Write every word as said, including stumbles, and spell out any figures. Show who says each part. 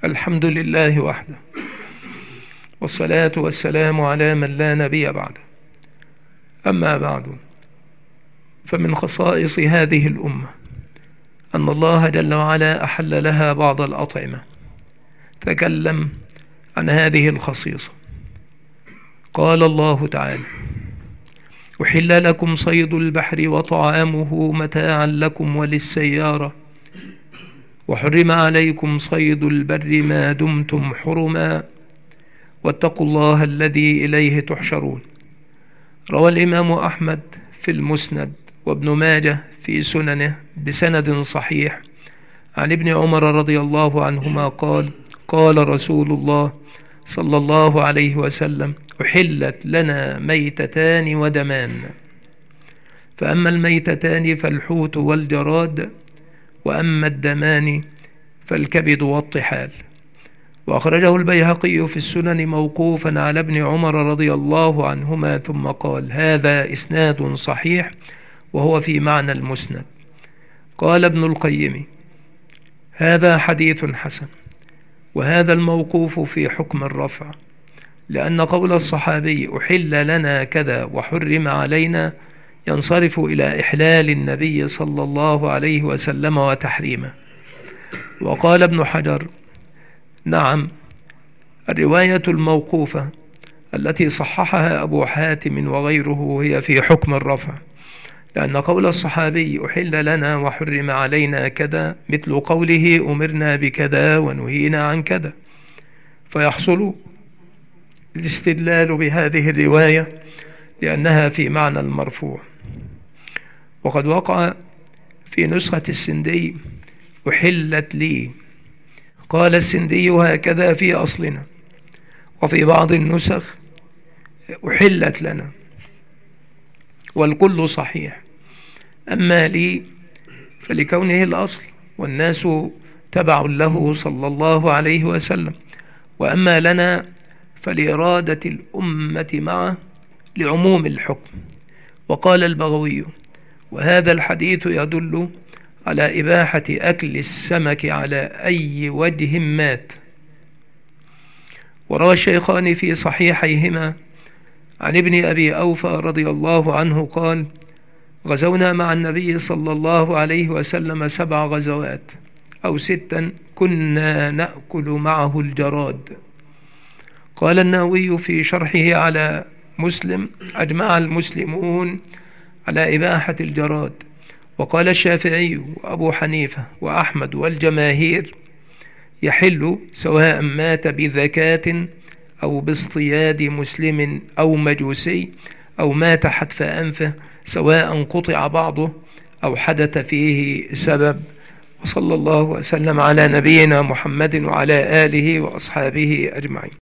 Speaker 1: الحمد لله وحده، والصلاة والسلام على من لا نبي بعده. أما بعد، فمن خصائص هذه الأمة أن الله جل وعلا أحل لها بعض الأطعمة. تكلم عن هذه الخصيصة، قال الله تعالى: أحل لكم صيد البحر وطعامه متاعا لكم وللسيارة، وحرم عليكم صيد البر ما دمتم حرما، واتقوا الله الذي إليه تحشرون. روى الإمام أحمد في المسند وابن ماجه في سننه بسند صحيح عن ابن عمر رضي الله عنهما قال: قال رسول الله صلى الله عليه وسلم: أحلت لنا ميتتان ودمان، فأما الميتتان فالحوت والجراد، وأما الدمان فالكبد والطحال. وأخرجه البيهقي في السنن موقوفا على ابن عمر رضي الله عنهما، ثم قال: هذا إسناد صحيح وهو في معنى المسند. قال ابن القيم: هذا حديث حسن، وهذا الموقوف في حكم الرفع، لأن قول الصحابي أحل لنا كذا وحرم علينا ينصرف إلى إحلال النبي صلى الله عليه وسلم وتحريمه. وقال ابن حجر: نعم، الرواية الموقوفة التي صححها أبو حاتم وغيره هي في حكم الرفع، لأن قول الصحابي أحل لنا وحرم علينا كذا مثل قوله أمرنا بكذا ونهينا عن كذا، فيحصل الاستدلال بهذه الرواية لأنها في معنى المرفوع. وقد وقع في نسخة السندي أحلت لي، قال السندي هكذا في أصلنا، وفي بعض النسخ أحلت لنا، والكل صحيح. أما لي فلكونه الأصل والناس تبع له صلى الله عليه وسلم، وأما لنا فلإرادة الأمة معه لعموم الحكم. وقال البغوي: وهذا الحديث يدل على إباحة أكل السمك على أي وجه مات. وروى الشيخان في صحيحيهما عن ابن أبي أوفى رضي الله عنه قال: غزونا مع النبي صلى الله عليه وسلم سبع غزوات أو ستا، كنا نأكل معه الجراد. قال النووي في شرحه على مسلم: أجمع المسلمون على إباحة الجراد. وقال الشافعي وأبو حنيفة وأحمد والجماهير: يحل سواء مات بذكاة أو باصطياد مسلم أو مجوسي، أو مات حتف أنفه، سواء قطع بعضه أو حدث فيه سبب. وصلى الله وسلم على نبينا محمد وعلى آله وأصحابه أجمعين.